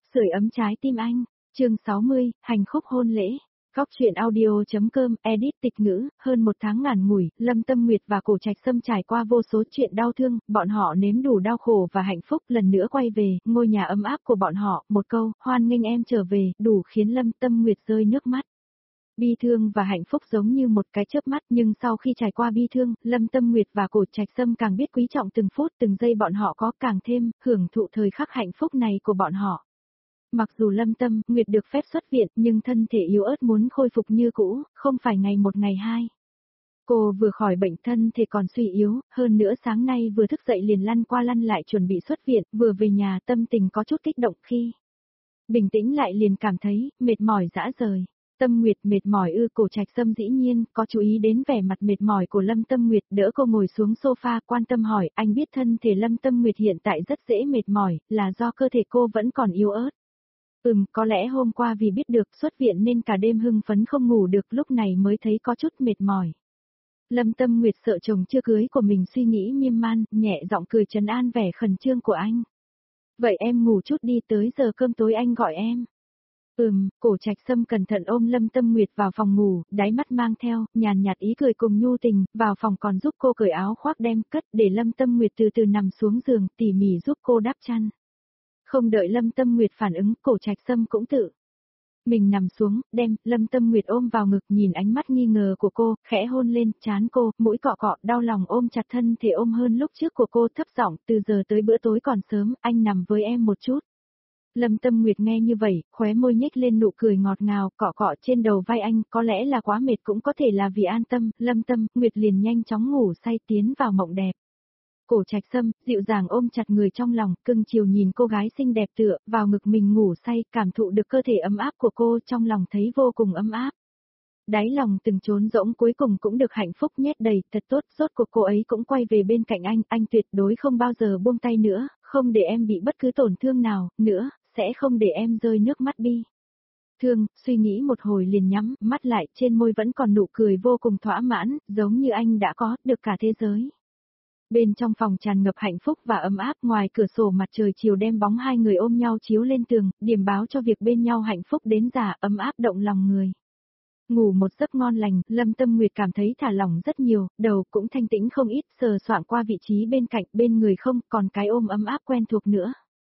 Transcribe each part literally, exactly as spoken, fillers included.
Sưởi ấm trái tim anh, chương sáu mươi, hành khúc hôn lễ. Góc truyện audio.com, edit tịch ngữ, hơn một tháng ngàn ngủi, Lâm Tâm Nguyệt và Cổ Trạch Sâm trải qua vô số chuyện đau thương, bọn họ nếm đủ đau khổ và hạnh phúc, lần nữa quay về, ngôi nhà ấm áp của bọn họ, một câu, hoan nghênh em trở về, đủ khiến Lâm Tâm Nguyệt rơi nước mắt. Bi thương và hạnh phúc giống như một cái chớp mắt, nhưng sau khi trải qua bi thương, Lâm Tâm Nguyệt và Cổ Trạch Sâm càng biết quý trọng từng phút từng giây bọn họ có, càng thêm hưởng thụ thời khắc hạnh phúc này của bọn họ. Mặc dù Lâm Tâm Nguyệt được phép xuất viện, nhưng thân thể yếu ớt muốn khôi phục như cũ, không phải ngày một ngày hai. Cô vừa khỏi bệnh, thân thể còn suy yếu, hơn nữa sáng nay vừa thức dậy liền lăn qua lăn lại chuẩn bị xuất viện, vừa về nhà tâm tình có chút kích động, khi bình tĩnh lại liền cảm thấy mệt mỏi rã rời. Tâm Nguyệt mệt mỏi ư? Cổ Trạch Sâm dĩ nhiên có chú ý đến vẻ mặt mệt mỏi của Lâm Tâm Nguyệt, đỡ cô ngồi xuống sofa, quan tâm hỏi, anh biết thân thể Lâm Tâm Nguyệt hiện tại rất dễ mệt mỏi, là do cơ thể cô vẫn còn yếu ớt. Ừm, có lẽ hôm qua vì biết được xuất viện nên cả đêm hưng phấn không ngủ được, lúc này mới thấy có chút mệt mỏi. Lâm Tâm Nguyệt sợ chồng chưa cưới của mình suy nghĩ miên man, nhẹ giọng cười trấn an vẻ khẩn trương của anh. Vậy em ngủ chút đi, tới giờ cơm tối anh gọi em. Ừm, Cổ Trạch Sâm cẩn thận ôm Lâm Tâm Nguyệt vào phòng ngủ, đáy mắt mang theo nhàn nhạt ý cười cùng nhu tình, vào phòng còn giúp cô cởi áo khoác đem cất để Lâm Tâm Nguyệt từ từ nằm xuống giường, tỉ mỉ giúp cô đắp chăn. Không đợi Lâm Tâm Nguyệt phản ứng, Cổ Trạch Sâm cũng tự mình nằm xuống, đem Lâm Tâm Nguyệt ôm vào ngực, nhìn ánh mắt nghi ngờ của cô, khẽ hôn lên trán cô, mũi cọ cọ, đau lòng ôm chặt thân thể ôm hơn lúc trước của cô, thấp giọng, từ giờ tới bữa tối còn sớm, anh nằm với em một chút. Lâm Tâm Nguyệt nghe như vậy, khóe môi nhếch lên nụ cười ngọt ngào, cọ cọ trên đầu vai anh, có lẽ là quá mệt, cũng có thể là vì an tâm, Lâm Tâm Nguyệt liền nhanh chóng ngủ say tiến vào mộng đẹp. Cổ Trạch Sâm dịu dàng ôm chặt người trong lòng, cưng chiều nhìn cô gái xinh đẹp tựa vào ngực mình ngủ say, cảm thụ được cơ thể ấm áp của cô, trong lòng thấy vô cùng ấm áp. Đáy lòng từng trốn rỗng cuối cùng cũng được hạnh phúc nhét đầy, thật tốt, rốt cuộc cô ấy cũng quay về bên cạnh anh, anh tuyệt đối không bao giờ buông tay nữa, không để em bị bất cứ tổn thương nào nữa, sẽ không để em rơi nước mắt bi thương. Suy nghĩ một hồi liền nhắm mắt lại, trên môi vẫn còn nụ cười vô cùng thỏa mãn, giống như anh đã có được cả thế giới. Bên trong phòng tràn ngập hạnh phúc và ấm áp, ngoài cửa sổ mặt trời chiều đem bóng hai người ôm nhau chiếu lên tường, điểm báo cho việc bên nhau hạnh phúc đến già, ấm áp động lòng người. Ngủ một giấc ngon lành, Lâm Tâm Nguyệt cảm thấy thả lỏng rất nhiều, đầu cũng thanh tĩnh không ít, sờ soạng qua vị trí bên cạnh, bên người không còn cái ôm ấm áp quen thuộc nữa.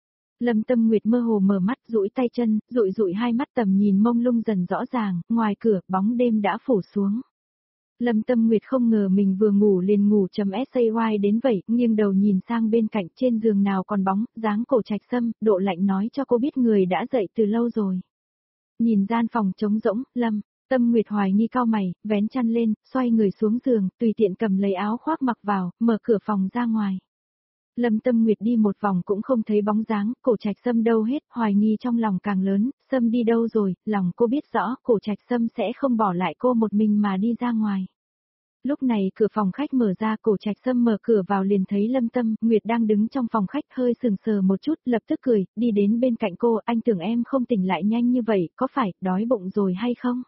Lâm Tâm Nguyệt mơ hồ mở mắt, duỗi tay chân, dụi dụi hai mắt, tầm nhìn mông lung dần rõ ràng, ngoài cửa, bóng đêm đã phủ xuống. Lâm Tâm Nguyệt không ngờ mình vừa ngủ liền ngủ chấm say đến vậy, nghiêng đầu nhìn sang bên cạnh, trên giường nào còn bóng, dáng Cổ Trạch Sâm, độ lạnh nói cho cô biết người đã dậy từ lâu rồi. Nhìn gian phòng trống rỗng, Lâm Tâm Nguyệt hoài nghi cau mày, vén chăn lên, xoay người xuống giường, tùy tiện cầm lấy áo khoác mặc vào, mở cửa phòng ra ngoài. Lâm Tâm Nguyệt đi một vòng cũng không thấy bóng dáng, Cổ Trạch Sâm đâu hết, hoài nghi trong lòng càng lớn, Sâm đi đâu rồi, lòng cô biết rõ, Cổ Trạch Sâm sẽ không bỏ lại cô một mình mà đi ra ngoài. Lúc này cửa phòng khách mở ra, Cổ Trạch Sâm mở cửa vào liền thấy Lâm Tâm Nguyệt đang đứng trong phòng khách, hơi sừng sờ một chút, lập tức cười, đi đến bên cạnh cô, anh tưởng em không tỉnh lại nhanh như vậy, có phải đói bụng rồi hay không?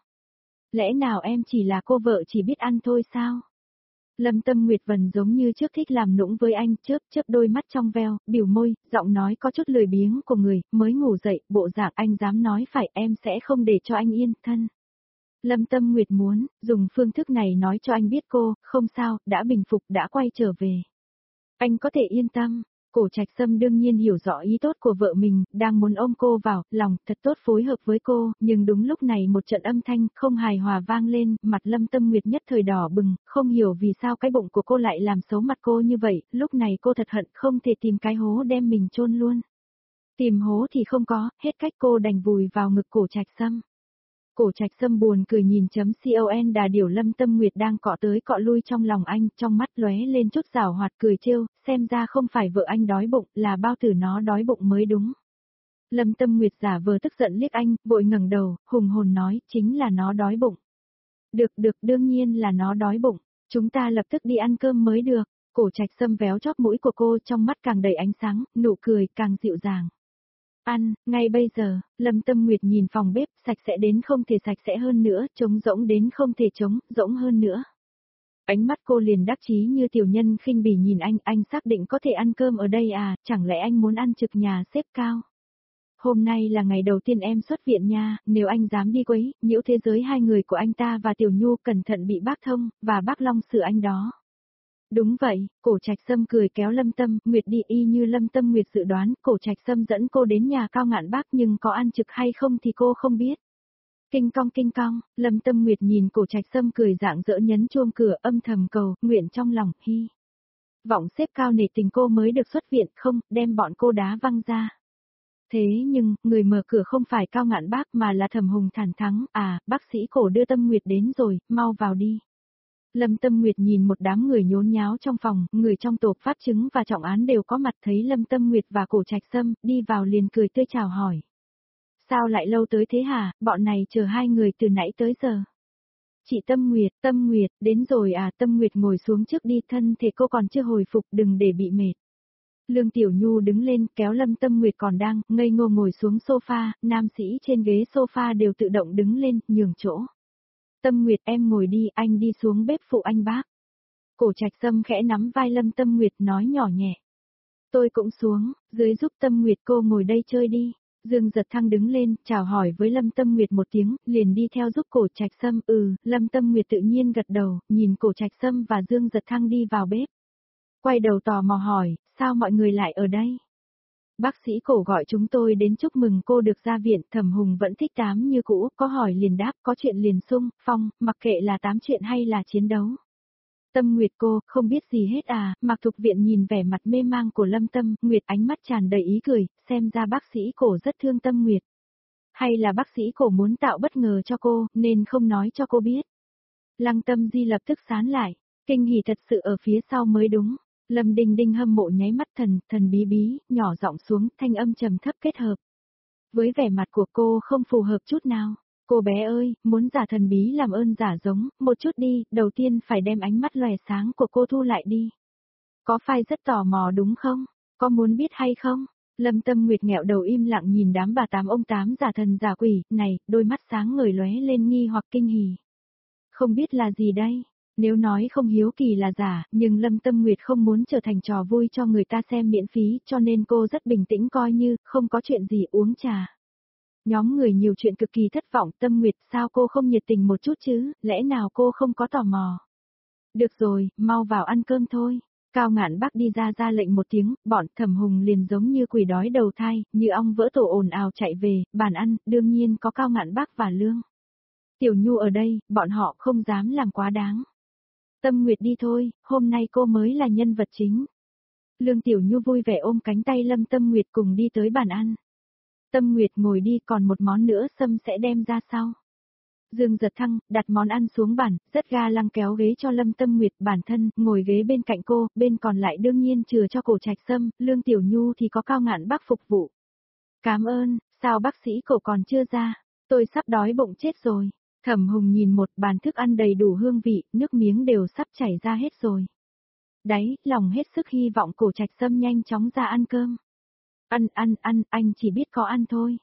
Lẽ nào em chỉ là cô vợ chỉ biết ăn thôi sao? Lâm Tâm Nguyệt Vân giống như trước thích làm nũng với anh, chớp chớp đôi mắt trong veo, biểu môi, giọng nói có chút lười biếng của người mới ngủ dậy, bộ dạng anh dám nói phải, em sẽ không để cho anh yên thân. Lâm Tâm Nguyệt muốn dùng phương thức này nói cho anh biết cô không sao, đã bình phục, đã quay trở về. Anh có thể yên tâm. Cổ Trạch Sâm đương nhiên hiểu rõ ý tốt của vợ mình, đang muốn ôm cô vào lòng, thật tốt phối hợp với cô, nhưng đúng lúc này một trận âm thanh không hài hòa vang lên, mặt Lâm Tâm Nguyệt nhất thời đỏ bừng, không hiểu vì sao cái bụng của cô lại làm xấu mặt cô như vậy, lúc này cô thật hận không thể tìm cái hố đem mình chôn luôn. Tìm hố thì không có, hết cách cô đành vùi vào ngực Cổ Trạch Sâm. Cổ Trạch Sâm buồn cười nhìn chấm con đà điểu Lâm Tâm Nguyệt đang cọ tới cọ lui trong lòng anh, trong mắt lóe lên chút giảo hoạt cười trêu, xem ra không phải vợ anh đói bụng, là bao tử nó đói bụng mới đúng. Lâm Tâm Nguyệt giả vờ tức giận liếc anh, vội ngẩng đầu, hùng hồn nói, chính là nó đói bụng. Được được, đương nhiên là nó đói bụng, chúng ta lập tức đi ăn cơm mới được. Cổ Trạch Sâm véo chóp mũi của cô, trong mắt càng đầy ánh sáng, nụ cười càng dịu dàng. Ăn, ngay bây giờ. Lâm Tâm Nguyệt nhìn phòng bếp, sạch sẽ đến không thể sạch sẽ hơn nữa, trống rỗng đến không thể trống rỗng hơn nữa. Ánh mắt cô liền đắc chí như tiểu nhân khinh bỉ nhìn anh, anh xác định có thể ăn cơm ở đây à, chẳng lẽ anh muốn ăn trực nhà xếp cao? Hôm nay là ngày đầu tiên em xuất viện nha, nếu anh dám đi quấy, nhiễu thế giới hai người của anh ta và Tiểu Nhu cẩn thận bị bác Thông, và bác Long xử anh đó. Đúng vậy, Cổ Trạch Sâm cười kéo Lâm Tâm Nguyệt đi y như Lâm Tâm Nguyệt dự đoán, Cổ Trạch Sâm dẫn cô đến nhà Cao Ngạn Bác nhưng có ăn trực hay không thì cô không biết. Kinh cong kinh cong, Lâm Tâm Nguyệt nhìn Cổ Trạch Sâm cười rạng rỡ nhấn chuông cửa âm thầm cầu, nguyện trong lòng, hy vọng xếp cao nể tình cô mới được xuất viện, không, đem bọn cô đá văng ra. Thế nhưng, người mở cửa không phải Cao Ngạn Bác mà là Thẩm Hùng thản thắng, à, bác sĩ Cổ đưa Tâm Nguyệt đến rồi, mau vào đi. Lâm Tâm Nguyệt nhìn một đám người nhốn nháo trong phòng, người trong tổ pháp chứng và trọng án đều có mặt thấy Lâm Tâm Nguyệt và Cổ Trạch Sâm, đi vào liền cười tươi chào hỏi. Sao lại lâu tới thế hả, bọn này chờ hai người từ nãy tới giờ. Chị Tâm Nguyệt, Tâm Nguyệt, đến rồi à, Tâm Nguyệt ngồi xuống trước đi, thân thể cô còn chưa hồi phục, đừng để bị mệt. Lương Tiểu Nhu đứng lên, kéo Lâm Tâm Nguyệt còn đang, ngây ngô ngồi xuống sofa, nam sĩ trên ghế sofa đều tự động đứng lên, nhường chỗ. Tâm Nguyệt em ngồi đi, anh đi xuống bếp phụ anh bác. Cổ Trạch Sâm khẽ nắm vai Lâm Tâm Nguyệt nói nhỏ nhẹ. Tôi cũng xuống, dưới giúp Tâm Nguyệt cô ngồi đây chơi đi. Dương Giật Thăng đứng lên, chào hỏi với Lâm Tâm Nguyệt một tiếng, liền đi theo giúp Cổ Trạch Sâm, ừ, Lâm Tâm Nguyệt tự nhiên gật đầu, nhìn Cổ Trạch Sâm và Dương Giật Thăng đi vào bếp. Quay đầu tò mò hỏi, sao mọi người lại ở đây? Bác sĩ Cổ gọi chúng tôi đến chúc mừng cô được ra viện, Thẩm Hùng vẫn thích tám như cũ, có hỏi liền đáp, có chuyện liền sung, phong, mặc kệ là tám chuyện hay là chiến đấu. Tâm Nguyệt cô, không biết gì hết à, Mạc Thục Viện nhìn vẻ mặt mê mang của Lâm Tâm Nguyệt ánh mắt tràn đầy ý cười, xem ra bác sĩ Cổ rất thương Tâm Nguyệt. Hay là bác sĩ Cổ muốn tạo bất ngờ cho cô, nên không nói cho cô biết. Lăng Tâm Di lập tức sán lại, kinh hỉ thật sự ở phía sau mới đúng. Lâm Đinh Đinh hâm mộ nháy mắt thần, thần bí bí, nhỏ giọng xuống, thanh âm trầm thấp kết hợp. Với vẻ mặt của cô không phù hợp chút nào. Cô bé ơi, muốn giả thần bí làm ơn giả giống, một chút đi, đầu tiên phải đem ánh mắt lòe sáng của cô thu lại đi. Có phải rất tò mò đúng không? Có muốn biết hay không? Lâm Tâm Nguyệt nghẹo đầu im lặng nhìn đám bà tám ông tám giả thần giả quỷ, này, đôi mắt sáng ngời lóe lên nghi hoặc kinh hỉ. Không biết là gì đây? Nếu nói không hiếu kỳ là giả, nhưng Lâm Tâm Nguyệt không muốn trở thành trò vui cho người ta xem miễn phí, cho nên cô rất bình tĩnh coi như, không có chuyện gì uống trà. Nhóm người nhiều chuyện cực kỳ thất vọng, Tâm Nguyệt sao cô không nhiệt tình một chút chứ, lẽ nào cô không có tò mò. Được rồi, mau vào ăn cơm thôi. Cao Ngạn Bác đi ra ra lệnh một tiếng, bọn Thẩm Hùng liền giống như quỷ đói đầu thai, như ong vỡ tổ ồn ào chạy về, bàn ăn, đương nhiên có Cao Ngạn Bác và Lương Tiểu Nhu ở đây, bọn họ không dám làm quá đáng. Tâm Nguyệt đi thôi, hôm nay cô mới là nhân vật chính. Lương Tiểu Nhu vui vẻ ôm cánh tay Lâm Tâm Nguyệt cùng đi tới bàn ăn. Tâm Nguyệt ngồi đi, còn một món nữa Sâm sẽ đem ra sau. Dương Giật Thăng, đặt món ăn xuống bàn, rất ga lăng kéo ghế cho Lâm Tâm Nguyệt, bản thân, ngồi ghế bên cạnh cô, bên còn lại đương nhiên chừa cho Cổ Trạch Sâm, Lương Tiểu Nhu thì có Cao Ngạn Bác phục vụ. Cảm ơn, sao bác sĩ Cổ còn chưa ra, tôi sắp đói bụng chết rồi. Thẩm Hùng nhìn một bàn thức ăn đầy đủ hương vị, nước miếng đều sắp chảy ra hết rồi. Đấy, lòng hết sức hy vọng Cổ Trạch Sâm nhanh chóng ra ăn cơm. Ăn ăn ăn, anh chỉ biết có ăn thôi.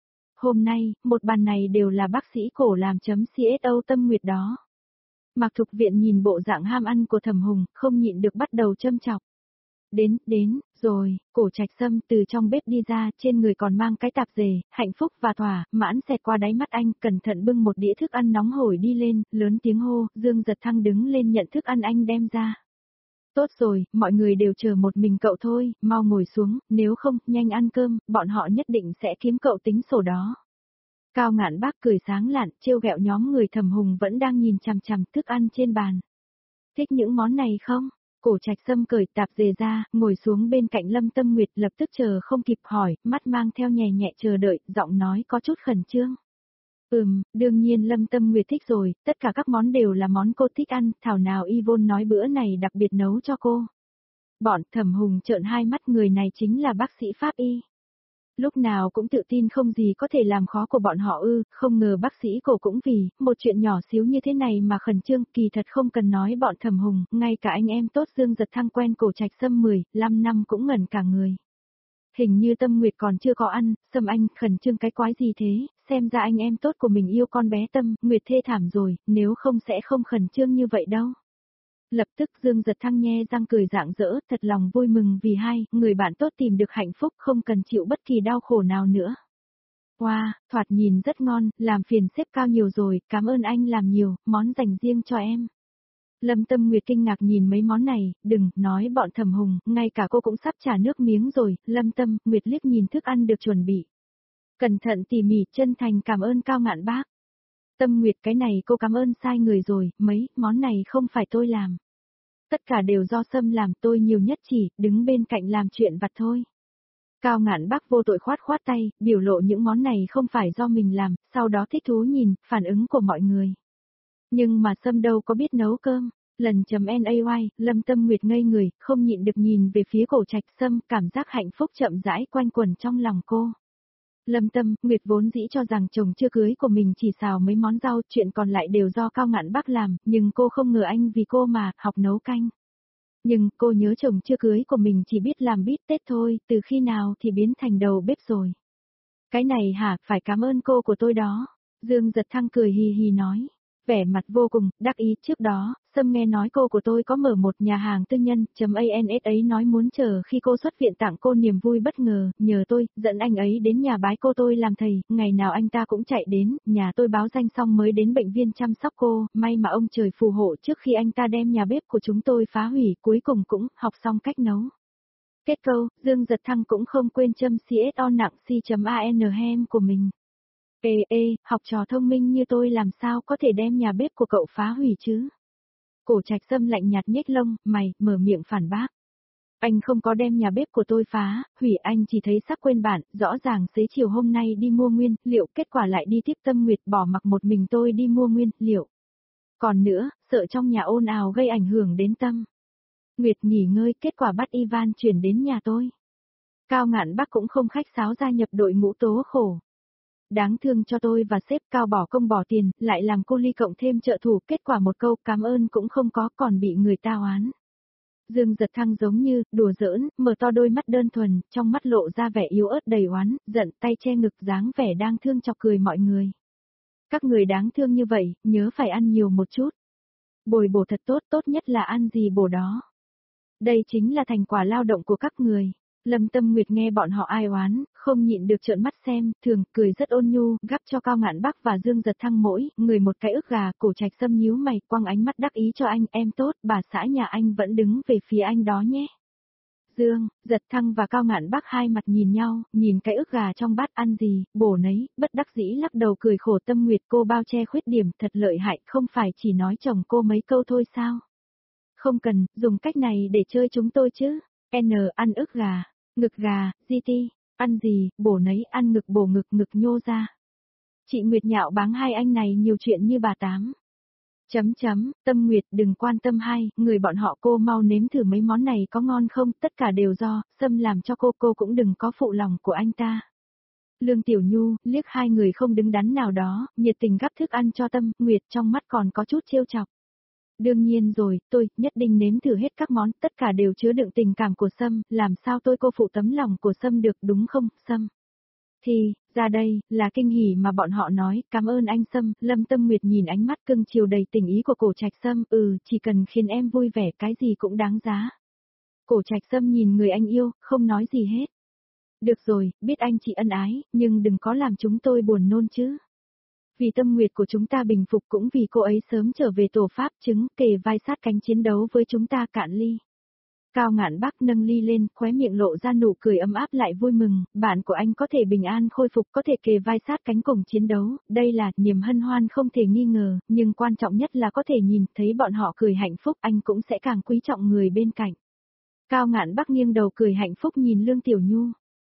Hôm nay, một bàn này đều là bác sĩ Cổ làm chấm xô Tâm Nguyệt đó. Mạc Thục Viện nhìn bộ dạng ham ăn của Thẩm Hùng, không nhịn được bắt đầu châm chọc. Đến, đến, rồi, Cổ Trạch Sâm từ trong bếp đi ra, trên người còn mang cái tạp dề, hạnh phúc và thỏa, mãn xẹt qua đáy mắt anh, cẩn thận bưng một đĩa thức ăn nóng hổi đi lên, lớn tiếng hô, Dương Giật Thăng đứng lên nhận thức ăn anh đem ra. Tốt rồi, mọi người đều chờ một mình cậu thôi, mau ngồi xuống, nếu không, nhanh ăn cơm, bọn họ nhất định sẽ kiếm cậu tính sổ đó. Cao Ngạn Bác cười sáng lạn, trêu ghẹo nhóm người Thẩm Hùng vẫn đang nhìn chằm chằm thức ăn trên bàn. Thích những món này không? Cổ Trạch Sâm cởi tạp dề ra, ngồi xuống bên cạnh Lâm Tâm Nguyệt lập tức chờ không kịp hỏi, mắt mang theo nhẹ nhẹ chờ đợi, giọng nói có chút khẩn trương. Ừm, đương nhiên Lâm Tâm Nguyệt thích rồi, tất cả các món đều là món cô thích ăn, thảo nào Yvonne nói bữa này đặc biệt nấu cho cô. Bọn Thẩm Hùng trợn hai mắt, người này chính là bác sĩ Pháp Y. Lúc nào cũng tự tin không gì có thể làm khó của bọn họ ư, không ngờ bác sĩ Cổ cũng vì một chuyện nhỏ xíu như thế này mà khẩn trương, kỳ thật không cần nói bọn Thẩm Hùng, ngay cả anh em tốt Dương Giật Thăng quen Cổ Trạch Sâm mười lăm năm cũng ngẩn cả người. Hình như Tâm Nguyệt còn chưa có ăn, Sâm anh khẩn trương cái quái gì thế, xem ra anh em tốt của mình yêu con bé Tâm Nguyệt thê thảm rồi, nếu không sẽ không khẩn trương như vậy đâu. Lập tức Dương Giật Thăng nhe răng cười rạng rỡ, thật lòng vui mừng vì hai người bạn tốt tìm được hạnh phúc, không cần chịu bất kỳ đau khổ nào nữa. Wow, thoạt nhìn rất ngon, làm phiền sếp Cao nhiều rồi, cảm ơn anh làm nhiều, món dành riêng cho em. Lâm Tâm Nguyệt kinh ngạc nhìn mấy món này, đừng, nói bọn Thẩm Hùng, ngay cả cô cũng sắp trả nước miếng rồi, Lâm Tâm, Nguyệt liếc nhìn thức ăn được chuẩn bị. Cẩn thận tỉ mỉ, chân thành cảm ơn Cao Ngạn Bác. Tâm Nguyệt cái này cô cảm ơn sai người rồi, mấy, món này không phải tôi làm. Tất cả đều do Sâm làm, tôi nhiều nhất chỉ, đứng bên cạnh làm chuyện vặt thôi. Cao Ngạn Bác vô tội khoát khoát tay, biểu lộ những món này không phải do mình làm, sau đó thích thú nhìn, phản ứng của mọi người. Nhưng mà Sâm đâu có biết nấu cơm. Lần chấm nay, Lâm Tâm Nguyệt ngây người, không nhịn được nhìn về phía Cổ Trạch Sâm, cảm giác hạnh phúc chậm rãi quanh quẩn trong lòng cô. Lâm Tâm, Nguyệt vốn dĩ cho rằng chồng chưa cưới của mình chỉ xào mấy món rau, chuyện còn lại đều do Cao Ngạn Bác làm, nhưng cô không ngờ anh vì cô mà học nấu canh. Nhưng cô nhớ chồng chưa cưới của mình chỉ biết làm bít tết thôi, từ khi nào thì biến thành đầu bếp rồi. Cái này hả, phải cảm ơn cô của tôi đó. Dương Giật Thăng cười hì hì nói. Vẻ mặt vô cùng, đắc ý, trước đó, Sâm nghe nói cô của tôi có mở một nhà hàng tư nhân, chấm ans ấy nói muốn chờ khi cô xuất viện tặng cô niềm vui bất ngờ, nhờ tôi, dẫn anh ấy đến nhà bái cô tôi làm thầy, ngày nào anh ta cũng chạy đến, nhà tôi báo danh xong mới đến bệnh viện chăm sóc cô, may mà ông trời phù hộ trước khi anh ta đem nhà bếp của chúng tôi phá hủy, cuối cùng cũng học xong cách nấu. Kết câu, Dương Giật Thăng cũng không quên châm xê ét o nặng C.an hem của mình. Ê ê, học trò thông minh như tôi làm sao có thể đem nhà bếp của cậu phá hủy chứ? Cổ Trạch Sâm lạnh nhạt nhếch lông, mày, mở miệng phản bác. Anh không có đem nhà bếp của tôi phá, hủy, anh chỉ thấy sắc quên bản, rõ ràng xế chiều hôm nay đi mua nguyên liệu, kết quả lại đi tiếp Tâm Nguyệt bỏ mặc một mình tôi đi mua nguyên liệu. Còn nữa, sợ trong nhà ồn ào gây ảnh hưởng đến Tâm Nguyệt nghỉ ngơi, kết quả bắt Ivan chuyển đến nhà tôi. Cao Ngạn Bác cũng không khách sáo gia nhập đội ngũ tố khổ. Đáng thương cho tôi và sếp Cao bỏ công bỏ tiền, lại làm cô Ly cộng thêm trợ thủ, kết quả một câu cảm ơn cũng không có, còn bị người ta oán. Dương Giật Thăng giống như, đùa giỡn, mở to đôi mắt đơn thuần, trong mắt lộ ra vẻ yếu ớt đầy oán, giận, tay che ngực dáng vẻ đang thương chọc cười mọi người. Các người đáng thương như vậy, nhớ phải ăn nhiều một chút. Bồi bổ thật tốt, tốt nhất là ăn gì bổ đó. Đây chính là thành quả lao động của các người. Lâm Tâm Nguyệt nghe bọn họ ai oán, không nhịn được trợn mắt xem, thường, cười rất ôn nhu, gắp cho Cao Ngạn Bác và Dương Giật Thăng mỗi, người một cái ức gà, Cổ Trạch Sâm nhíu mày, quăng ánh mắt đắc ý cho anh, em tốt, bà xã nhà anh vẫn đứng về phía anh đó nhé. Dương, Giật Thăng và Cao Ngạn Bác hai mặt nhìn nhau, nhìn cái ức gà trong bát ăn gì, bổ nấy, bất đắc dĩ lắc đầu cười khổ. Tâm Nguyệt cô bao che khuyết điểm thật lợi hại, không phải chỉ nói chồng cô mấy câu thôi sao? Không cần, dùng cách này để chơi chúng tôi chứ. N ăn ức gà. Ngực gà, giê tê, ăn gì, bổ nấy, ăn ngực bổ ngực ngực nhô ra. Chị Nguyệt nhạo báng hai anh này nhiều chuyện như bà Tám. Chấm chấm, Tâm Nguyệt đừng quan tâm hai, người bọn họ cô mau nếm thử mấy món này có ngon không, tất cả đều do, Sâm làm cho cô, cô cũng đừng có phụ lòng của anh ta. Lương Tiểu Nhu, liếc hai người không đứng đắn nào đó, nhiệt tình gắp thức ăn cho Tâm Nguyệt trong mắt còn có chút trêu chọc. Đương nhiên rồi, tôi nhất định nếm thử hết các món, tất cả đều chứa đựng tình cảm của Sâm, làm sao tôi cô phụ tấm lòng của Sâm được đúng không, Sâm? Thì, ra đây, là kinh hỉ mà bọn họ nói, cảm ơn anh Sâm, Lâm Tâm Nguyệt nhìn ánh mắt cưng chiều đầy tình ý của Cổ Trạch Sâm, ừ, chỉ cần khiến em vui vẻ cái gì cũng đáng giá. Cổ Trạch Sâm nhìn người anh yêu, không nói gì hết. Được rồi, biết anh chị ân ái, nhưng đừng có làm chúng tôi buồn nôn chứ. Vì Tâm Nguyệt của chúng ta bình phục cũng vì cô ấy sớm trở về tổ Pháp chứng, kề vai sát cánh chiến đấu với chúng ta cạn ly. Cao Ngạn Bác nâng ly lên, khóe miệng lộ ra nụ cười ấm áp lại vui mừng, bạn của anh có thể bình an khôi phục, có thể kề vai sát cánh cùng chiến đấu, đây là niềm hân hoan không thể nghi ngờ, nhưng quan trọng nhất là có thể nhìn thấy bọn họ cười hạnh phúc, anh cũng sẽ càng quý trọng người bên cạnh. Cao Ngạn Bác nghiêng đầu cười hạnh phúc nhìn Lương Tiểu Nhu.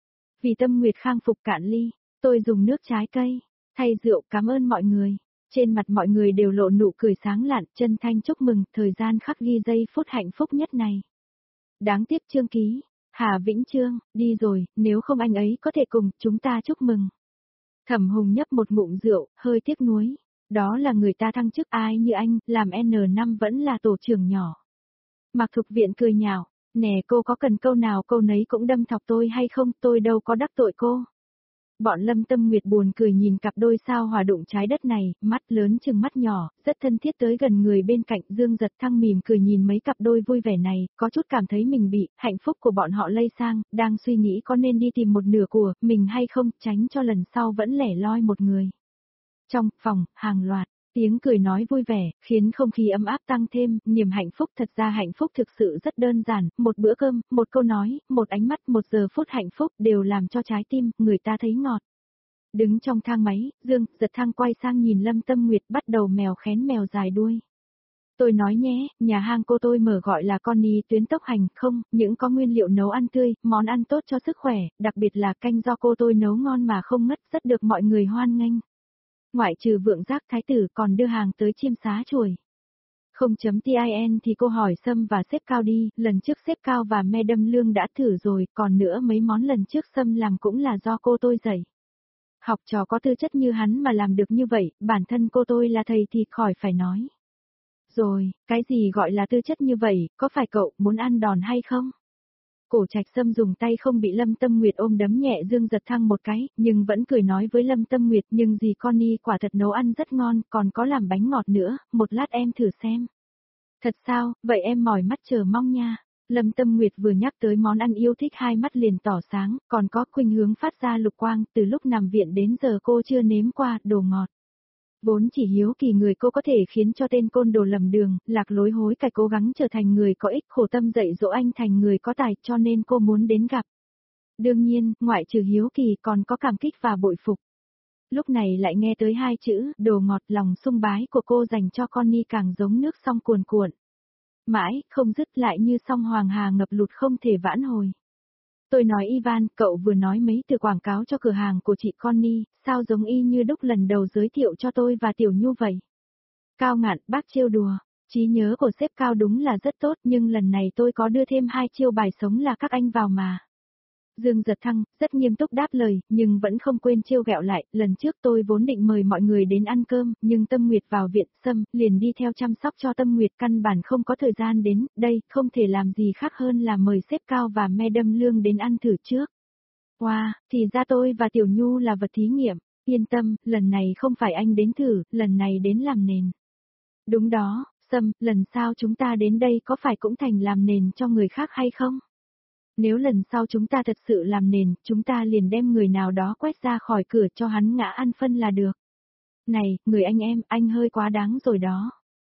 Vì Tâm Nguyệt khang phục cạn ly, tôi dùng nước trái cây. Thay rượu cảm ơn mọi người. Trên mặt mọi người đều lộ nụ cười sáng lạn, chân thanh chúc mừng, thời gian khắc ghi giây phút hạnh phúc nhất này. Đáng tiếc Trương Ký, Hà Vĩnh Trương, đi rồi, nếu không anh ấy có thể cùng chúng ta chúc mừng. Thẩm Hùng nhấp một ngụm rượu, hơi tiếc nuối. Đó là người ta thăng chức, ai như anh, làm N năm vẫn là tổ trưởng nhỏ. Mạc Thục Viện cười nhạo, nè cô có cần câu nào câu nấy cũng đâm thọc tôi hay không, tôi đâu có đắc tội cô. Bọn Lâm Tâm Nguyệt buồn cười nhìn cặp đôi sao hòa đụng trái đất này, mắt lớn chừng mắt nhỏ, rất thân thiết tới gần người bên cạnh. Dương Giật Thăng mỉm cười nhìn mấy cặp đôi vui vẻ này, có chút cảm thấy mình bị hạnh phúc của bọn họ lây sang, đang suy nghĩ có nên đi tìm một nửa của mình hay không, tránh cho lần sau vẫn lẻ loi một người. Trong phòng, hàng loạt tiếng cười nói vui vẻ, khiến không khí ấm áp tăng thêm. Niềm hạnh phúc, thật ra hạnh phúc thực sự rất đơn giản, một bữa cơm, một câu nói, một ánh mắt, một giờ phút hạnh phúc đều làm cho trái tim người ta thấy ngọt. Đứng trong thang máy, Dương Giật Thăng quay sang nhìn Lâm Tâm Nguyệt, bắt đầu mèo khén mèo dài đuôi. Tôi nói nhé, nhà hàng cô tôi mở gọi là Connie tuyến tốc hành, không, những có nguyên liệu nấu ăn tươi, món ăn tốt cho sức khỏe, đặc biệt là canh do cô tôi nấu ngon mà không ngất, rất được mọi người hoan nghênh. Ngoại trừ Vượng Giác Thái Tử còn đưa hàng tới Chiêm Xá Chuồi. Không chấm tin thì cô hỏi Sâm và Sếp Cao đi, lần trước Sếp Cao và Madam Lương đã thử rồi, còn nữa mấy món lần trước Sâm làm cũng là do cô tôi dạy. Học trò có tư chất như hắn mà làm được như vậy, bản thân cô tôi là thầy thì khỏi phải nói. Rồi, cái gì gọi là tư chất như vậy, có phải cậu muốn ăn đòn hay không? Cổ Trạch Sâm dùng tay không bị Lâm Tâm Nguyệt ôm đấm nhẹ Dương Giật Thăng một cái, nhưng vẫn cười nói với Lâm Tâm Nguyệt, nhưng dì Connie quả thật nấu ăn rất ngon, còn có làm bánh ngọt nữa, một lát em thử xem. Thật sao, vậy em mỏi mắt chờ mong nha. Lâm Tâm Nguyệt vừa nhắc tới món ăn yêu thích hai mắt liền tỏ sáng, còn có khuynh hướng phát ra lục quang, từ lúc nằm viện đến giờ cô chưa nếm qua đồ ngọt. Vốn chỉ hiếu kỳ người cô có thể khiến cho tên côn đồ lầm đường, lạc lối hối cải cố gắng trở thành người có ích, khổ tâm dạy dỗ anh thành người có tài, cho nên cô muốn đến gặp. Đương nhiên, ngoại trừ hiếu kỳ còn có cảm kích và bội phục. Lúc này lại nghe tới hai chữ, đồ ngọt, lòng sung bái của cô dành cho Connie càng giống nước sông cuồn cuộn. Mãi, không dứt, lại như sông Hoàng Hà ngập lụt không thể vãn hồi. Tôi nói Ivan, cậu vừa nói mấy từ quảng cáo cho cửa hàng của chị Connie, sao giống y như đúc lần đầu giới thiệu cho tôi và Tiểu Nhu vậy? Cao Ngạn, bác trêu đùa, trí nhớ của sếp Cao đúng là rất tốt, nhưng lần này tôi có đưa thêm hai chiêu bài sống là các anh vào mà. Dương Giật Thăng, rất nghiêm túc đáp lời, nhưng vẫn không quên trêu ghẹo lại, lần trước tôi vốn định mời mọi người đến ăn cơm, nhưng Tâm Nguyệt vào viện, Sâm, liền đi theo chăm sóc cho Tâm Nguyệt, căn bản không có thời gian đến, đây, không thể làm gì khác hơn là mời sếp Cao và Madam Lương đến ăn thử trước. Wow, thì ra tôi và Tiểu Nhu là vật thí nghiệm, yên tâm, lần này không phải anh đến thử, lần này đến làm nền. Đúng đó, Sâm, lần sau chúng ta đến đây có phải cũng thành làm nền cho người khác hay không? Nếu lần sau chúng ta thật sự làm nền, chúng ta liền đem người nào đó quét ra khỏi cửa cho hắn ngã ăn phân là được. Này, người anh em, anh hơi quá đáng rồi đó.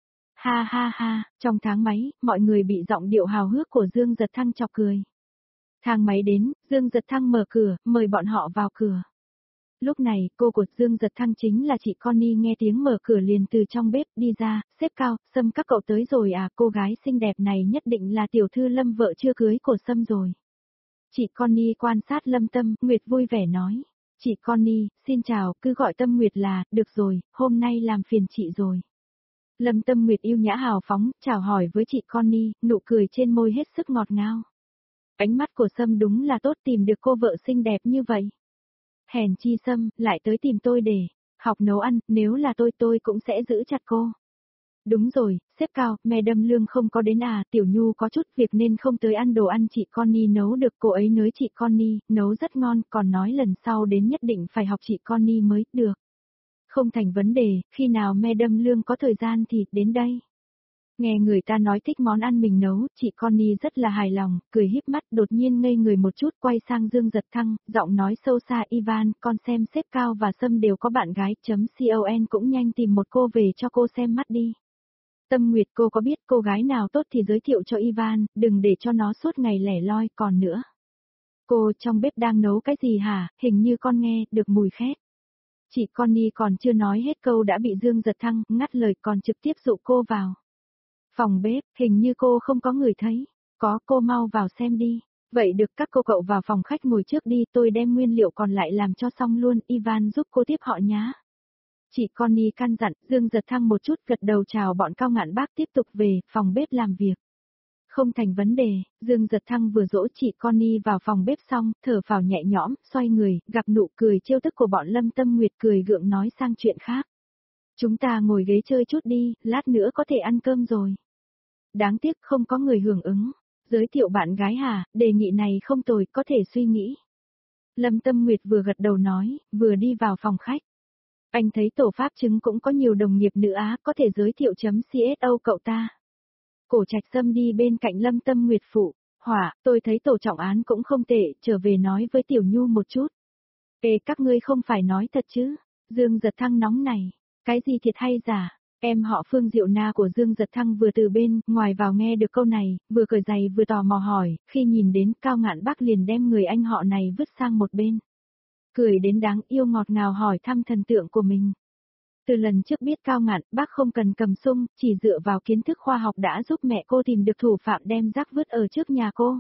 Ha ha ha, trong tháng máy, mọi người bị giọng điệu hào hước của Dương Giật Thăng chọc cười. Thang máy đến, Dương Giật Thăng mở cửa, mời bọn họ vào cửa. Lúc này, cô của Dương Giật Thăng chính là chị Connie nghe tiếng mở cửa liền từ trong bếp đi ra, sếp Cao, Sâm các cậu tới rồi à, cô gái xinh đẹp này nhất định là tiểu thư Lâm vợ chưa cưới của Sâm rồi. Chị Connie quan sát Lâm Tâm Nguyệt vui vẻ nói, chị Connie, xin chào, cứ gọi Tâm Nguyệt là, được rồi, hôm nay làm phiền chị rồi. Lâm Tâm Nguyệt yêu nhã hào phóng, chào hỏi với chị Connie, nụ cười trên môi hết sức ngọt ngào. Ánh mắt của Sâm đúng là tốt tìm được cô vợ xinh đẹp như vậy. Hèn chi Sâm, lại tới tìm tôi để học nấu ăn, nếu là tôi tôi cũng sẽ giữ chặt cô. Đúng rồi, sếp Cao, Madam Lương không có đến à, Tiểu Nhu có chút việc nên không tới ăn đồ ăn chị Connie nấu được, cô ấy nói chị Connie, nấu rất ngon, còn nói lần sau đến nhất định phải học chị Connie mới được. Không thành vấn đề, khi nào Madam Lương có thời gian thì đến đây. Nghe người ta nói thích món ăn mình nấu, chị Connie rất là hài lòng, cười híp mắt, đột nhiên ngây người một chút, quay sang Dương Giật Thăng, giọng nói sâu xa, Ivan, con xem sếp Cao và Sâm đều có bạn gái, chấm con cũng nhanh tìm một cô về cho cô xem mắt đi. Tâm Nguyệt, cô có biết cô gái nào tốt thì giới thiệu cho Ivan, đừng để cho nó suốt ngày lẻ loi, còn nữa. Cô trong bếp đang nấu cái gì hả, hình như con nghe được mùi khét. Chị Connie còn chưa nói hết câu đã bị Dương Giật Thăng ngắt lời, còn trực tiếp dụ cô vào. Phòng bếp, hình như cô không có người thấy. Có, cô mau vào xem đi. Vậy được, các cô cậu vào phòng khách ngồi trước đi, tôi đem nguyên liệu còn lại làm cho xong luôn, Ivan giúp cô tiếp họ nhá. Chị Connie căn dặn, Dương Giật Thăng một chút gật đầu chào bọn Cao Ngạn bác tiếp tục về phòng bếp làm việc. Không thành vấn đề, Dương Giật Thăng vừa dỗ chị Connie vào phòng bếp xong, thở phào nhẹ nhõm, xoay người, gặp nụ cười trêu tức của bọn Lâm Tâm Nguyệt cười gượng nói sang chuyện khác. Chúng ta ngồi ghế chơi chút đi, lát nữa có thể ăn cơm rồi. Đáng tiếc không có người hưởng ứng. Giới thiệu bạn gái hả, đề nghị này không tồi, có thể suy nghĩ. Lâm Tâm Nguyệt vừa gật đầu nói, vừa đi vào phòng khách. Anh thấy tổ pháp chứng cũng có nhiều đồng nghiệp nữ Á, có thể giới thiệu chấm xô cậu ta. Cổ Trạch Sâm đi bên cạnh Lâm Tâm Nguyệt phụ, hỏa, tôi thấy tổ trọng án cũng không tệ, trở về nói với Tiểu Nhu một chút. Ê các ngươi không phải nói thật chứ, Dương Giật Thăng nóng này, cái gì thiệt hay giả, em họ Phương Diệu Na của Dương Giật Thăng vừa từ bên ngoài vào nghe được câu này, vừa cởi giày vừa tò mò hỏi, khi nhìn đến Cao Ngạn Bắc liền đem người anh họ này vứt sang một bên. Cười đến đáng yêu ngọt ngào hỏi thăm thần tượng của mình. Từ lần trước biết Cao Ngạn Bắc không cần cầm sung, chỉ dựa vào kiến thức khoa học đã giúp mẹ cô tìm được thủ phạm đem rác vứt ở trước nhà cô.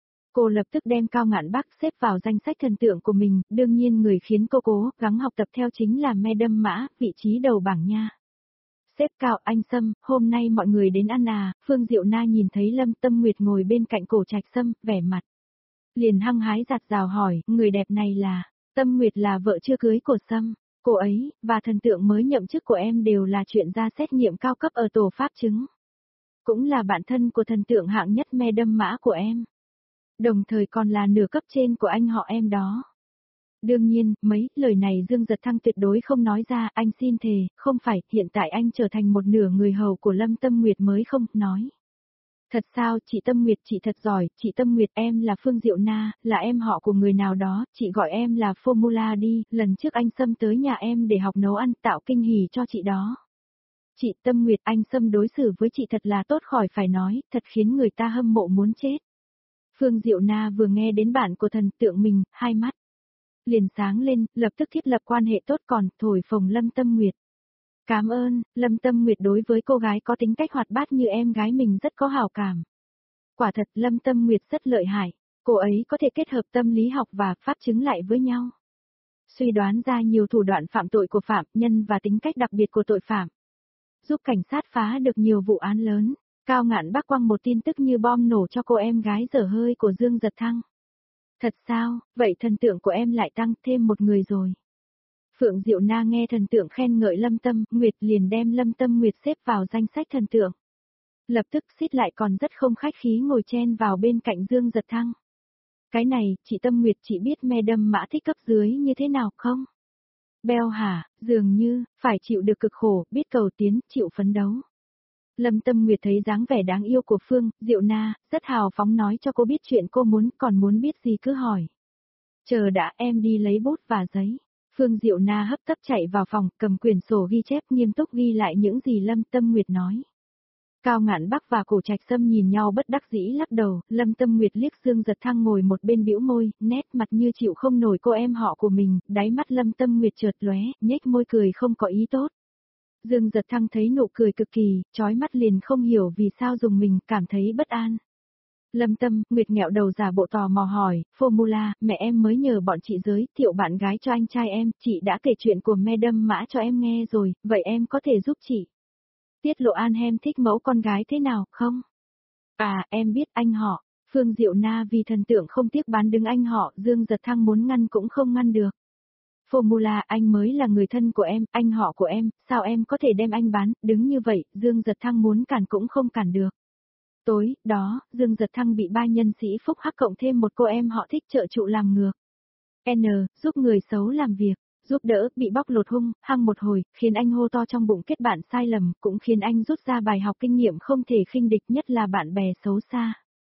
Cô lập tức đem Cao Ngạn Bắc xếp vào danh sách thần tượng của mình, đương nhiên người khiến cô cố gắng học tập theo chính là Madam Mã, vị trí đầu bảng nha. Xếp Cao anh Sâm, hôm nay mọi người đến ăn à, Phương Diệu Na nhìn thấy Lâm Tâm Nguyệt ngồi bên cạnh Cổ Trạch Sâm, vẻ mặt. Liền hăng hái giặt rào hỏi, người đẹp này là, Tâm Nguyệt là vợ chưa cưới của Sâm, cô ấy, và thần tượng mới nhậm chức của em đều là chuyện ra xét nghiệm cao cấp ở tổ pháp chứng. Cũng là bạn thân của thần tượng hạng nhất Madam Mã của em. Đồng thời còn là nửa cấp trên của anh họ em đó. Đương nhiên, mấy lời này Dương Giật Thăng tuyệt đối không nói ra, anh xin thề, không phải, hiện tại anh trở thành một nửa người hầu của Lâm Tâm Nguyệt mới không, nói. Thật sao, chị Tâm Nguyệt, chị thật giỏi, chị Tâm Nguyệt em là Phương Diệu Na, là em họ của người nào đó, chị gọi em là Formula đi, lần trước anh Sâm tới nhà em để học nấu ăn tạo kinh hỉ cho chị đó. Chị Tâm Nguyệt, anh Sâm đối xử với chị thật là tốt khỏi phải nói, thật khiến người ta hâm mộ muốn chết. Phương Diệu Na vừa nghe đến bản của thần tượng mình, hai mắt liền sáng lên, lập tức thiết lập quan hệ tốt còn thổi phồng Lâm Tâm Nguyệt. Cảm ơn, Lâm Tâm Nguyệt đối với cô gái có tính cách hoạt bát như em gái mình rất có hảo cảm. Quả thật Lâm Tâm Nguyệt rất lợi hại, cô ấy có thể kết hợp tâm lý học và pháp chứng lại với nhau. Suy đoán ra nhiều thủ đoạn phạm tội của phạm nhân và tính cách đặc biệt của tội phạm. Giúp cảnh sát phá được nhiều vụ án lớn. Cao Ngạn Bắc quăng một tin tức như bom nổ cho cô em gái dở hơi của Dương Giật Thăng. Thật sao, vậy thần tượng của em lại tăng thêm một người rồi. Phượng Diệu Na nghe thần tượng khen ngợi Lâm Tâm Nguyệt liền đem Lâm Tâm Nguyệt xếp vào danh sách thần tượng. Lập tức xít lại còn rất không khách khí ngồi chen vào bên cạnh Dương Giật Thăng. Cái này, chị Tâm Nguyệt chị biết Madam Mã thích cấp dưới như thế nào không? Beo hả, dường như, phải chịu được cực khổ, biết cầu tiến, chịu phấn đấu. Lâm Tâm Nguyệt thấy dáng vẻ đáng yêu của Phương Diệu Na, rất hào phóng nói cho cô biết chuyện cô muốn, còn muốn biết gì cứ hỏi. Chờ đã, em đi lấy bút và giấy. Phương Diệu Na hấp tấp chạy vào phòng, cầm quyển sổ ghi chép nghiêm túc ghi lại những gì Lâm Tâm Nguyệt nói. Cao Ngạn Bắc và Cổ Trạch Sâm nhìn nhau bất đắc dĩ lắc đầu, Lâm Tâm Nguyệt liếc Dương Giật Thăng ngồi một bên bĩu môi, nét mặt như chịu không nổi cô em họ của mình, đáy mắt Lâm Tâm Nguyệt chợt lóe, nhếch môi cười không có ý tốt. Dương Giật Thăng thấy nụ cười cực kỳ, chói mắt liền không hiểu vì sao dùng mình, cảm thấy bất an. Lâm Tâm, Nguyệt nghẹo đầu giả bộ tò mò hỏi, Formula, mẹ em mới nhờ bọn chị giới thiệu bạn gái cho anh trai em, chị đã kể chuyện của Madam Mã cho em nghe rồi, vậy em có thể giúp chị tiết lộ An Hem thích mẫu con gái thế nào, không? À, em biết anh họ, Phương Diệu Na vì thần tượng không tiếc bán đứng anh họ, Dương Giật Thăng muốn ngăn cũng không ngăn được. Formula, anh mới là người thân của em, anh họ của em, sao em có thể đem anh bán, đứng như vậy, Dương Giật Thăng muốn cản cũng không cản được. Tối, đó, Dương Giật Thăng bị ba nhân sĩ phúc hắc cộng thêm một cô em họ thích trợ trụ làm ngược. N, giúp người xấu làm việc, giúp đỡ, bị bóc lột hung, hăng một hồi, khiến anh hô to trong bụng kết bạn sai lầm, cũng khiến anh rút ra bài học kinh nghiệm không thể khinh địch nhất là bạn bè xấu xa.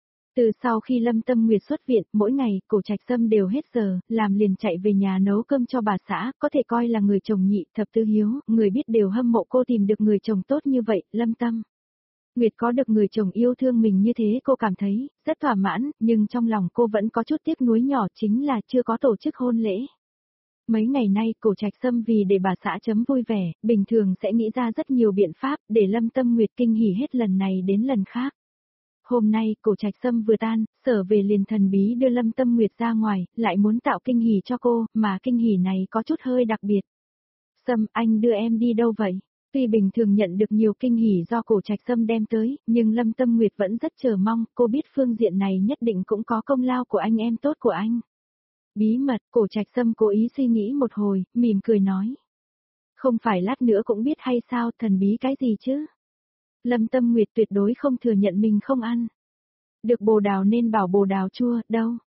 Từ sau khi Lâm Tâm Nguyệt xuất viện, mỗi ngày, Cổ Trạch Sâm đều hết giờ, làm liền chạy về nhà nấu cơm cho bà xã, có thể coi là người chồng nhị, thập tứ hiếu, người biết đều hâm mộ cô tìm được người chồng tốt như vậy, Lâm Tâm Nguyệt có được người chồng yêu thương mình như thế cô cảm thấy rất thỏa mãn, nhưng trong lòng cô vẫn có chút tiếc nuối nhỏ chính là chưa có tổ chức hôn lễ. Mấy ngày nay Cổ Trạch Sâm vì để bà xã chấm vui vẻ, bình thường sẽ nghĩ ra rất nhiều biện pháp để Lâm Tâm Nguyệt kinh hỉ hết lần này đến lần khác. Hôm nay, Cổ Trạch Sâm vừa tan, sở về liền thần bí đưa Lâm Tâm Nguyệt ra ngoài, lại muốn tạo kinh hỉ cho cô, mà kinh hỉ này có chút hơi đặc biệt. Sâm, anh đưa em đi đâu vậy? Tuy bình thường nhận được nhiều kinh hỉ do Cổ Trạch Sâm đem tới, nhưng Lâm Tâm Nguyệt vẫn rất chờ mong, cô biết phương diện này nhất định cũng có công lao của anh em tốt của anh. Bí mật, Cổ Trạch Sâm cố ý suy nghĩ một hồi, mỉm cười nói. Không phải lát nữa cũng biết hay sao, thần bí cái gì chứ? Lâm Tâm Nguyệt tuyệt đối không thừa nhận mình không ăn. Được bồ đào nên bảo bồ đào chua, đâu.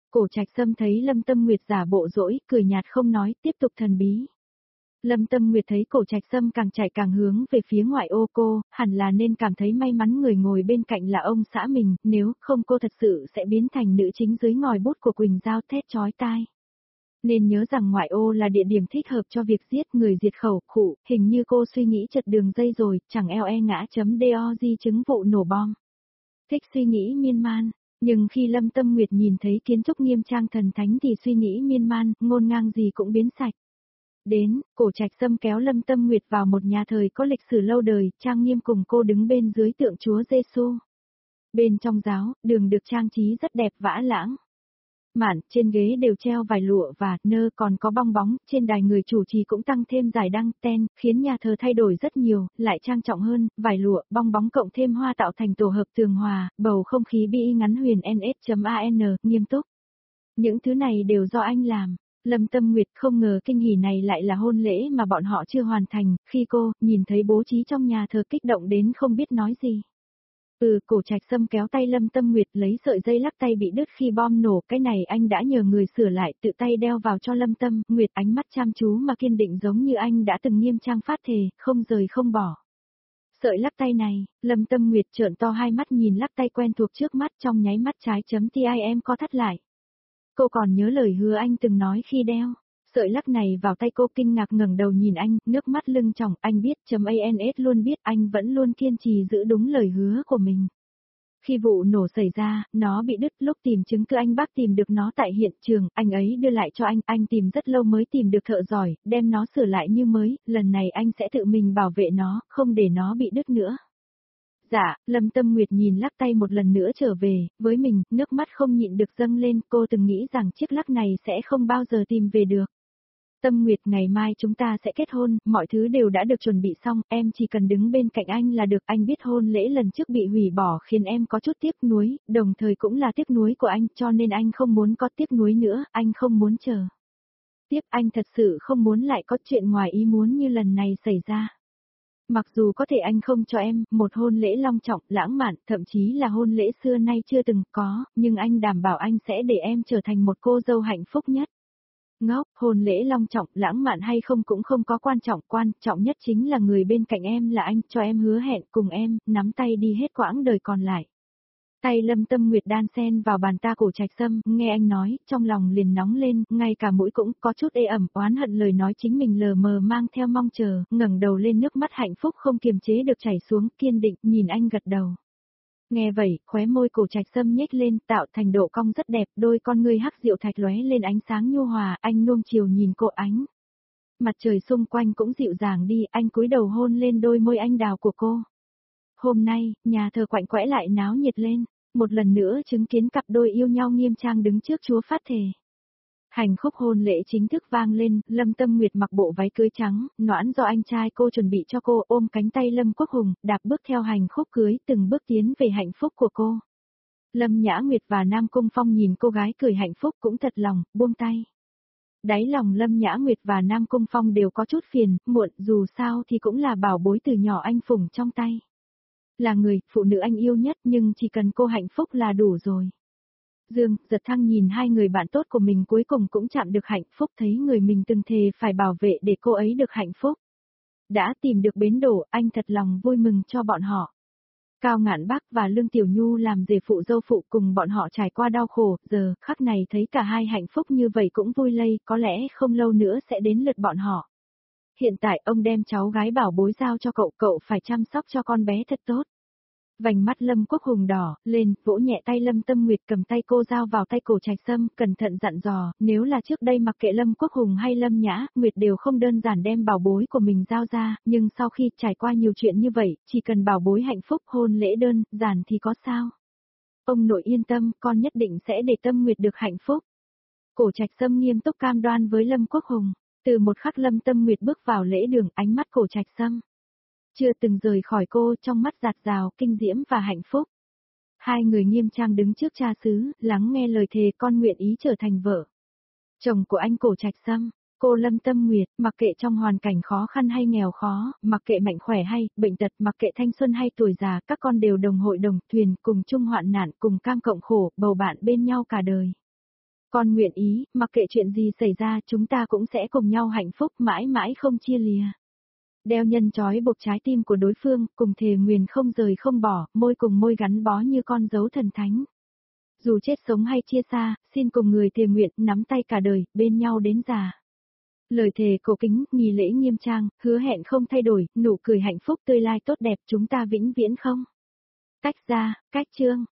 Cổ Trạch Sâm thấy Lâm Tâm Nguyệt giả bộ dỗi, cười nhạt không nói, tiếp tục thần bí. Lâm Tâm Nguyệt thấy Cổ Trạch Sâm càng chạy càng hướng về phía ngoại ô cô, hẳn là nên cảm thấy may mắn người ngồi bên cạnh là ông xã mình, nếu không cô thật sự sẽ biến thành nữ chính dưới ngòi bút của Quỳnh Giao thét chói tai. Nên nhớ rằng ngoại ô là địa điểm thích hợp cho việc giết người diệt khẩu, khụ, hình như cô suy nghĩ chật đường dây rồi, chẳng eo e ngã chấm doc chứng vụ nổ bom. Thích suy nghĩ miên man, nhưng khi Lâm Tâm Nguyệt nhìn thấy kiến trúc nghiêm trang thần thánh thì suy nghĩ miên man, ngôn ngang gì cũng biến sạch. Đến, Cổ Trạch Sâm kéo Lâm Tâm Nguyệt vào một nhà thờ có lịch sử lâu đời, trang nghiêm cùng cô đứng bên dưới tượng Chúa Giêsu. Bên trong giáo, đường được trang trí rất đẹp vã lãng. Mạn, trên ghế đều treo vài lụa và nơ còn có bong bóng, trên đài người chủ trì cũng tăng thêm giải đăng, ten, khiến nhà thờ thay đổi rất nhiều, lại trang trọng hơn, vài lụa, bong bóng cộng thêm hoa tạo thành tổ hợp tường hòa, bầu không khí bi ngắn huyền ns.an, nghiêm túc. Những thứ này đều do anh làm. Lâm Tâm Nguyệt không ngờ kinh hỉ này lại là hôn lễ mà bọn họ chưa hoàn thành, khi cô nhìn thấy bố trí trong nhà thờ kích động đến không biết nói gì. Ừ, Cổ Trạch Sâm kéo tay Lâm Tâm Nguyệt lấy sợi dây lắc tay bị đứt khi bom nổ, cái này anh đã nhờ người sửa lại, tự tay đeo vào cho Lâm Tâm Nguyệt, ánh mắt chăm chú mà kiên định giống như anh đã từng nghiêm trang phát thề, không rời không bỏ. Sợi lắc tay này, Lâm Tâm Nguyệt trợn to hai mắt nhìn lắc tay quen thuộc trước mắt, trong nháy mắt trái chấm tim co thắt lại. Cô còn nhớ lời hứa anh từng nói khi đeo sợi lắc này vào tay, cô kinh ngạc ngẩng đầu nhìn anh, nước mắt lưng tròng, anh biết chấm ans luôn biết anh vẫn luôn kiên trì giữ đúng lời hứa của mình. Khi vụ nổ xảy ra, nó bị đứt, lúc tìm chứng cứ anh bác tìm được nó tại hiện trường, anh ấy đưa lại cho anh, anh tìm rất lâu mới tìm được thợ giỏi, đem nó sửa lại như mới, lần này anh sẽ tự mình bảo vệ nó, không để nó bị đứt nữa. Dạ, Lâm Tâm Nguyệt nhìn lắc tay một lần nữa trở về, với mình, nước mắt không nhịn được dâng lên, cô từng nghĩ rằng chiếc lắc này sẽ không bao giờ tìm về được. Tâm Nguyệt, ngày mai chúng ta sẽ kết hôn, mọi thứ đều đã được chuẩn bị xong, em chỉ cần đứng bên cạnh anh là được, anh biết hôn lễ lần trước bị hủy bỏ khiến em có chút tiếc nuối, đồng thời cũng là tiếc nuối của anh, cho nên anh không muốn có tiếc nuối nữa, anh không muốn chờ. Tiếp, anh thật sự không muốn lại có chuyện ngoài ý muốn như lần này xảy ra. Mặc dù có thể anh không cho em một hôn lễ long trọng, lãng mạn, thậm chí là hôn lễ xưa nay chưa từng có, nhưng anh đảm bảo anh sẽ để em trở thành một cô dâu hạnh phúc nhất. Ngốc, hôn lễ long trọng, lãng mạn hay không cũng không có quan trọng, quan trọng nhất chính là người bên cạnh em là anh, cho em hứa hẹn cùng em, nắm tay đi hết quãng đời còn lại. Tay Lâm Tâm Nguyệt đan sen vào bàn ta Cổ Trạch Sâm, nghe anh nói, trong lòng liền nóng lên, ngay cả mũi cũng có chút ê ẩm, oán hận lời nói chính mình lờ mờ mang theo mong chờ, ngẩng đầu lên, nước mắt hạnh phúc không kiềm chế được chảy xuống, kiên định, nhìn anh gật đầu. Nghe vậy, khóe môi Cổ Trạch Sâm nhếch lên, tạo thành độ cong rất đẹp, đôi con ngươi hắc diệu thạch lóe lên ánh sáng nhu hòa, anh nuông chiều nhìn cô, ánh mặt trời xung quanh cũng dịu dàng đi, anh cúi đầu hôn lên đôi môi anh đào của cô. Hôm nay, nhà thờ quạnh quẽ lại náo nhiệt lên, một lần nữa chứng kiến cặp đôi yêu nhau nghiêm trang đứng trước Chúa phát thề. Hành khúc hôn lễ chính thức vang lên, Lâm Tâm Nguyệt mặc bộ váy cưới trắng, noãn do anh trai cô chuẩn bị cho cô, ôm cánh tay Lâm Quốc Hùng, đạp bước theo hành khúc cưới, từng bước tiến về hạnh phúc của cô. Lâm Nhã Nguyệt và Nam Cung Phong nhìn cô gái cười hạnh phúc cũng thật lòng, buông tay. Đáy lòng Lâm Nhã Nguyệt và Nam Cung Phong đều có chút phiền, muộn, dù sao thì cũng là bảo bối từ nhỏ anh phủng trong tay. Là người, phụ nữ anh yêu nhất, nhưng chỉ cần cô hạnh phúc là đủ rồi. Dương, Giật Thăng nhìn hai người bạn tốt của mình cuối cùng cũng chạm được hạnh phúc, thấy người mình từng thề phải bảo vệ để cô ấy được hạnh phúc. Đã tìm được bến đỗ, anh thật lòng vui mừng cho bọn họ. Cao Ngạn Bắc và Lương Tiểu Nhu làm rể phụ dâu phụ cùng bọn họ trải qua đau khổ, giờ, khắc này thấy cả hai hạnh phúc như vậy cũng vui lây, có lẽ không lâu nữa sẽ đến lượt bọn họ. Hiện tại ông đem cháu gái bảo bối giao cho cậu, cậu phải chăm sóc cho con bé thật tốt. Vành mắt Lâm Quốc Hùng đỏ lên, vỗ nhẹ tay Lâm Tâm Nguyệt, cầm tay cô giao vào tay Cổ Trạch Sâm, cẩn thận dặn dò, nếu là trước đây mặc kệ Lâm Quốc Hùng hay Lâm Nhã, Nguyệt đều không đơn giản đem bảo bối của mình giao ra, nhưng sau khi trải qua nhiều chuyện như vậy, chỉ cần bảo bối hạnh phúc, hôn lễ đơn giản thì có sao. Ông nội yên tâm, con nhất định sẽ để Tâm Nguyệt được hạnh phúc. Cổ Trạch Sâm nghiêm túc cam đoan với Lâm Quốc Hùng, từ một khắc Lâm Tâm Nguyệt bước vào lễ đường, ánh mắt Cổ Trạch Sâm chưa từng rời khỏi cô, trong mắt dạt dào, kinh diễm và hạnh phúc. Hai người nghiêm trang đứng trước cha xứ, lắng nghe lời thề con nguyện ý trở thành vợ chồng của anh Cổ Trạch Sâm. Cô Lâm Tâm Nguyệt, mặc kệ trong hoàn cảnh khó khăn hay nghèo khó, mặc kệ mạnh khỏe hay bệnh tật, mặc kệ thanh xuân hay tuổi già, các con đều đồng hội đồng thuyền, cùng chung hoạn nạn, cùng cam cộng khổ, bầu bạn bên nhau cả đời. Con nguyện ý, mặc kệ chuyện gì xảy ra chúng ta cũng sẽ cùng nhau hạnh phúc mãi mãi không chia lìa. Đeo nhân trói buộc trái tim của đối phương, cùng thề nguyền không rời không bỏ, môi cùng môi gắn bó như con dấu thần thánh. Dù chết sống hay chia xa, xin cùng người thề nguyện, nắm tay cả đời, bên nhau đến già. Lời thề cổ kính, nghi lễ nghiêm trang, hứa hẹn không thay đổi, nụ cười hạnh phúc tươi lai tốt đẹp chúng ta vĩnh viễn không. Cách ra, cách chương.